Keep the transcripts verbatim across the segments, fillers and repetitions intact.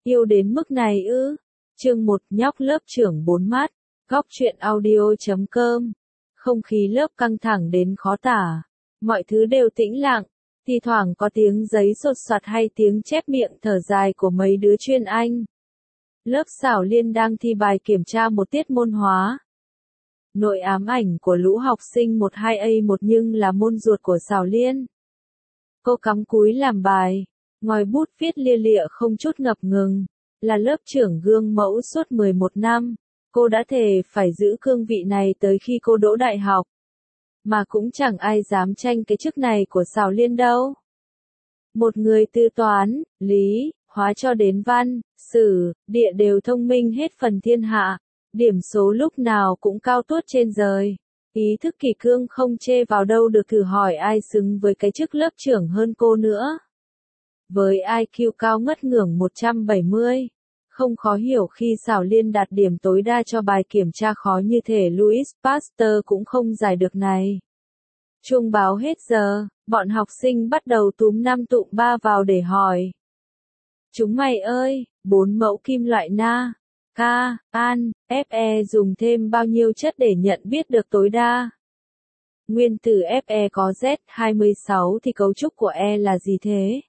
Yêu đến mức này ư? Chương một nhóc lớp trưởng bốn mắt, góc truyện audio chấm com. Không khí lớp căng thẳng đến khó tả. Mọi thứ đều tĩnh lặng, thi thoảng có tiếng giấy sột soạt hay tiếng chép miệng thở dài của mấy đứa chuyên Anh. Lớp Xảo Liên đang thi bài kiểm tra một tiết môn hóa. Nỗi ám ảnh của lũ học sinh một hai A một nhưng là môn ruột của Xảo Liên. Cô cắm cúi làm bài, ngòi bút viết lia lịa không chút ngập ngừng. Là lớp trưởng gương mẫu suốt mười một năm, cô đã thề phải giữ cương vị này tới khi cô đỗ đại học. Mà cũng chẳng ai dám tranh cái chức này của Xảo Liên đâu. Một người từ toán, lý, hóa cho đến văn, sử, địa đều thông minh hết phần thiên hạ, điểm số lúc nào cũng cao tuốt trên trời. Ý thức kỷ cương không chê vào đâu được, thử hỏi ai xứng với cái chức lớp trưởng hơn cô nữa. Với i kiu cao ngất ngưỡng một trăm bảy mươi, không khó hiểu khi Xảo Liên đạt điểm tối đa cho bài kiểm tra khó như thể Louis Pasteur cũng không giải được này. Chuông báo hết giờ, bọn học sinh bắt đầu túm năm tụm ba vào để hỏi. Chúng mày ơi, bốn mẫu kim loại na, K, an, Fe dùng thêm bao nhiêu chất để nhận biết được tối đa? Nguyên tử Fe có Z hai mươi sáu thì cấu trúc của E là gì thế?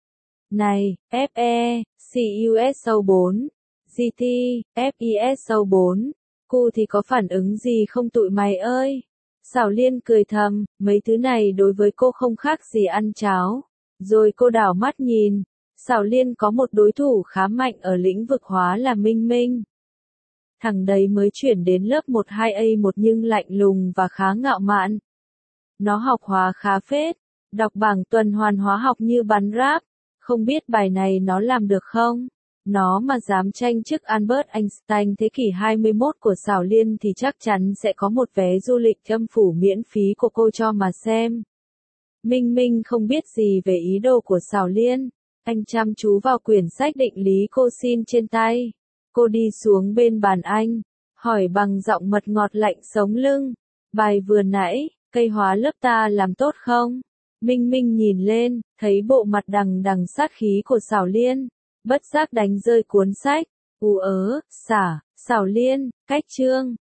Này, Fe, xê u ét o bốn, giê tê, ép i ét o bốn, Q thì có phản ứng gì không tụi mày ơi? Xảo Liên cười thầm, mấy thứ này đối với cô không khác gì ăn cháo. Rồi cô đảo mắt nhìn, Xảo Liên có một đối thủ khá mạnh ở lĩnh vực hóa là Minh Minh. Thằng đấy mới chuyển đến lớp một hai A một nhưng lạnh lùng và khá ngạo mạn. Nó học hóa khá phết, đọc bảng tuần hoàn hóa học như bắn ráp. Không biết bài này nó làm được không? Nó mà dám tranh chức Albert Einstein thế kỷ hai mươi mốt của Xảo Liên thì chắc chắn sẽ có một vé du lịch âm phủ miễn phí của cô cho mà xem. Minh Minh không biết gì về ý đồ của Xảo Liên. Anh chăm chú vào quyển sách định lý cô xin trên tay. Cô đi xuống bên bàn anh, hỏi bằng giọng mật ngọt lạnh sống lưng. Bài vừa nãy, cây hóa lớp ta làm tốt không? Minh Minh nhìn lên, thấy bộ mặt đằng đằng sát khí của Xảo Liên, bất giác đánh rơi cuốn sách. Ú ớ, xả, Xảo Liên, cách chương.